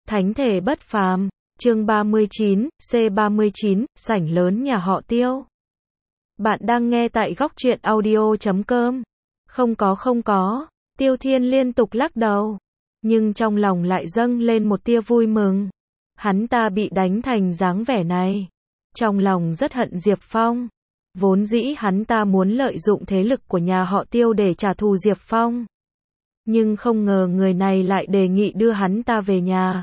Thánh thể bất phàm, chương 39, C39, sảnh lớn nhà họ Tiêu. Bạn đang nghe tại góc truyện audio.com. Không có, Tiêu Thiên liên tục lắc đầu. Nhưng trong lòng lại dâng lên một tia vui mừng. Hắn ta bị đánh thành dáng vẻ này. Trong lòng rất hận Diệp Phong. Vốn dĩ hắn ta muốn lợi dụng thế lực của nhà họ Tiêu để trả thù Diệp Phong. Nhưng không ngờ người này lại đề nghị đưa hắn ta về nhà.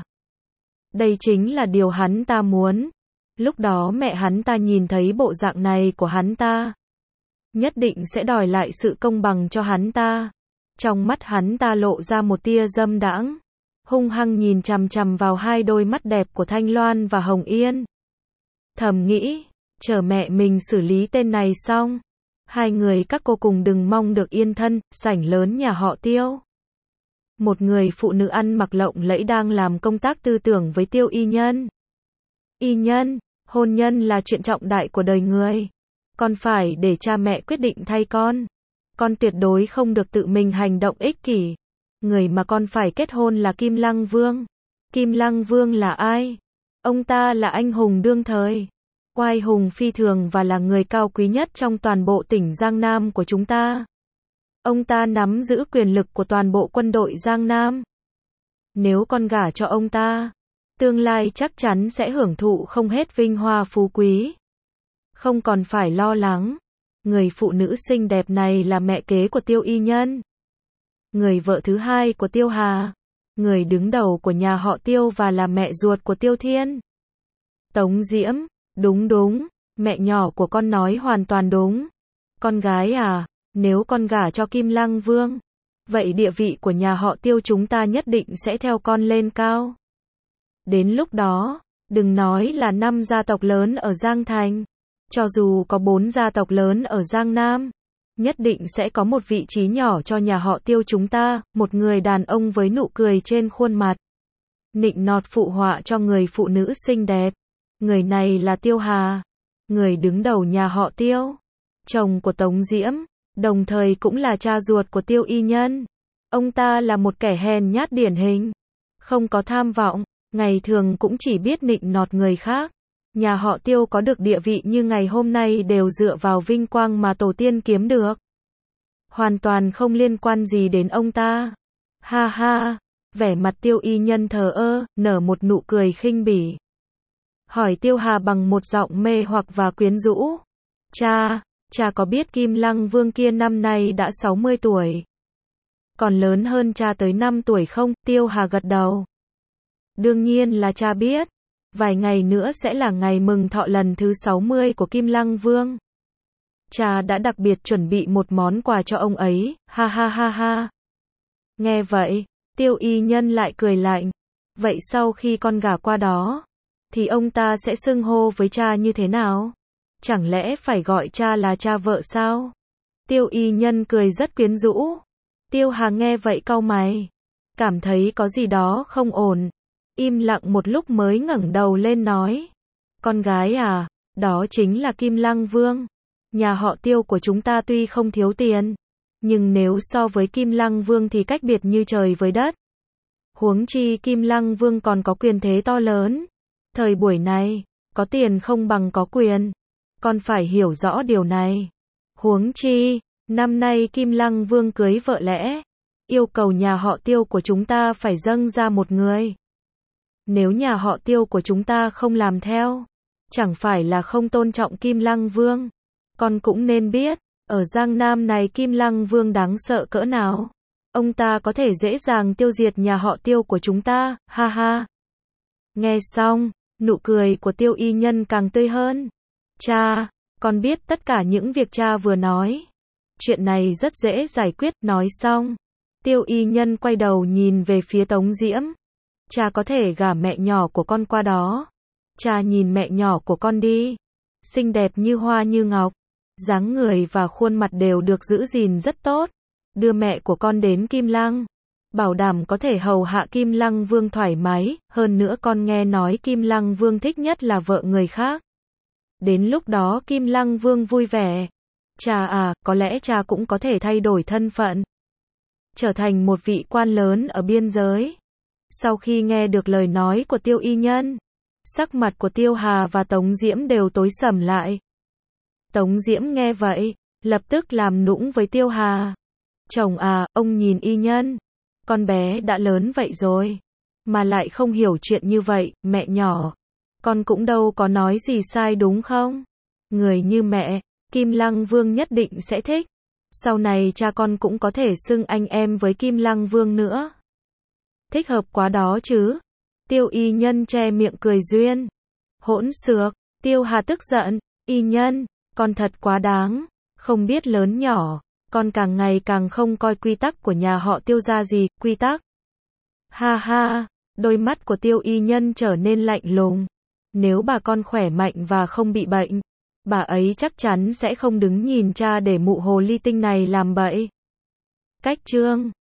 Đây chính là điều hắn ta muốn. Lúc đó mẹ hắn ta nhìn thấy bộ dạng này của hắn ta, nhất định sẽ đòi lại sự công bằng cho hắn ta. Trong mắt hắn ta lộ ra một tia dâm đãng, hung hăng nhìn chằm chằm vào hai đôi mắt đẹp của Thanh Loan và Hồng Yên. Thầm nghĩ, chờ mẹ mình xử lý tên này xong, hai người các cô cùng đừng mong được yên thân. Sảnh lớn nhà họ Tiêu. Một người phụ nữ ăn mặc lộng lẫy đang làm công tác tư tưởng với Tiêu Y Nhân. Y Nhân, hôn nhân là chuyện trọng đại của đời người. Con phải để cha mẹ quyết định thay con. Con tuyệt đối không được tự mình hành động ích kỷ. Người mà con phải kết hôn là Kim Lăng Vương. Kim Lăng Vương là ai? Ông ta là anh hùng đương thời, oai hùng phi thường và là người cao quý nhất trong toàn bộ tỉnh Giang Nam của chúng ta. Ông ta nắm giữ quyền lực của toàn bộ quân đội Giang Nam. Nếu con gả cho ông ta, tương lai chắc chắn sẽ hưởng thụ không hết vinh hoa phú quý. Không còn phải lo lắng. Người phụ nữ xinh đẹp này là mẹ kế của Tiêu Y Nhân, người vợ thứ hai của Tiêu Hà, người đứng đầu của nhà họ Tiêu và là mẹ ruột của Tiêu Thiên. Tống Diễm, đúng, mẹ nhỏ của con nói hoàn toàn đúng. Con gái à, nếu con gả cho Kim Lăng Vương, vậy địa vị của nhà họ Tiêu chúng ta nhất định sẽ theo con lên cao. Đến lúc đó, đừng nói là 5 gia tộc lớn ở Giang Thành, cho dù có 4 gia tộc lớn ở Giang Nam, nhất định sẽ có một vị trí nhỏ cho nhà họ Tiêu chúng ta. Một người đàn ông với nụ cười trên khuôn mặt, nịnh nọt phụ họa cho người phụ nữ xinh đẹp. Người này là Tiêu Hà, người đứng đầu nhà họ Tiêu, chồng của Tống Diễm, đồng thời cũng là cha ruột của Tiêu Y Nhân. Ông ta là một kẻ hèn nhát điển hình, không có tham vọng, ngày thường cũng chỉ biết nịnh nọt người khác. Nhà họ Tiêu có được địa vị như ngày hôm nay đều dựa vào vinh quang mà tổ tiên kiếm được. Hoàn toàn không liên quan gì đến ông ta. Ha ha, vẻ mặt Tiêu Y Nhân thờ ơ, nở một nụ cười khinh bỉ. Hỏi Tiêu Hà bằng một giọng mê hoặc và quyến rũ. Cha có biết Kim Lăng Vương kia năm nay đã 60 tuổi? Còn lớn hơn cha tới 5 tuổi không? Tiêu Hà gật đầu. Đương nhiên là cha biết. Vài ngày nữa sẽ là ngày mừng thọ lần thứ 60 của Kim Lăng Vương. Cha đã đặc biệt chuẩn bị một món quà cho ông ấy. Ha ha ha ha. Nghe vậy, Tiêu Y Nhân lại cười lạnh. Vậy sau khi con gả qua đó, thì ông ta sẽ xưng hô với cha như thế nào? Chẳng lẽ phải gọi cha là cha vợ sao? Tiêu Y Nhân cười rất quyến rũ. Tiêu Hà nghe vậy cau mày, cảm thấy có gì đó không ổn. Im lặng một lúc mới ngẩng đầu lên nói. Con gái à, đó chính là Kim Lăng Vương. Nhà họ Tiêu của chúng ta tuy không thiếu tiền, nhưng nếu so với Kim Lăng Vương thì cách biệt như trời với đất. Huống chi Kim Lăng Vương còn có quyền thế to lớn. Thời buổi này, có tiền không bằng có quyền. Con phải hiểu rõ điều này. Huống chi, năm nay Kim Lăng Vương cưới vợ lẽ, yêu cầu nhà họ Tiêu của chúng ta phải dâng ra một người. Nếu nhà họ Tiêu của chúng ta không làm theo, chẳng phải là không tôn trọng Kim Lăng Vương. Con cũng nên biết, ở Giang Nam này Kim Lăng Vương đáng sợ cỡ nào. Ông ta có thể dễ dàng tiêu diệt nhà họ Tiêu của chúng ta. Ha ha. Nghe xong, nụ cười của Tiêu Y Nhân càng tươi hơn. Cha, con biết tất cả những việc cha vừa nói. Chuyện này rất dễ giải quyết. Nói xong, Tiêu Y Nhân quay đầu nhìn về phía Tống Diễm. Cha có thể gả mẹ nhỏ của con qua đó. Cha nhìn mẹ nhỏ của con đi. Xinh đẹp như hoa như ngọc. Dáng người và khuôn mặt đều được giữ gìn rất tốt. Đưa mẹ của con đến Kim Lăng, bảo đảm có thể hầu hạ Kim Lăng Vương thoải mái. Hơn nữa con nghe nói Kim Lăng Vương thích nhất là vợ người khác. Đến lúc đó Kim Lăng Vương vui vẻ. Cha à, có lẽ cha cũng có thể thay đổi thân phận, trở thành một vị quan lớn ở biên giới. Sau khi nghe được lời nói của Tiêu Y Nhân, sắc mặt của Tiêu Hà và Tống Diễm đều tối sầm lại. Tống Diễm nghe vậy, lập tức làm nũng với Tiêu Hà. Chồng à, ông nhìn Y Nhân, con bé đã lớn vậy rồi, mà lại không hiểu chuyện như vậy, mẹ nhỏ. Con cũng đâu có nói gì sai đúng không? Người như mẹ, Kim Lăng Vương nhất định sẽ thích. Sau này cha con cũng có thể xưng anh em với Kim Lăng Vương nữa. Thích hợp quá đó chứ. Tiêu Y Nhân che miệng cười duyên. Hỗn xược, Tiêu Hà tức giận. Y Nhân, con thật quá đáng, không biết lớn nhỏ, con càng ngày càng không coi quy tắc của nhà họ Tiêu ra gì, quy tắc. Ha ha, đôi mắt của Tiêu Y Nhân trở nên lạnh lùng. Nếu bà con khỏe mạnh và không bị bệnh, bà ấy chắc chắn sẽ không đứng nhìn cha để mụ hồ ly tinh này làm bậy. Cách chương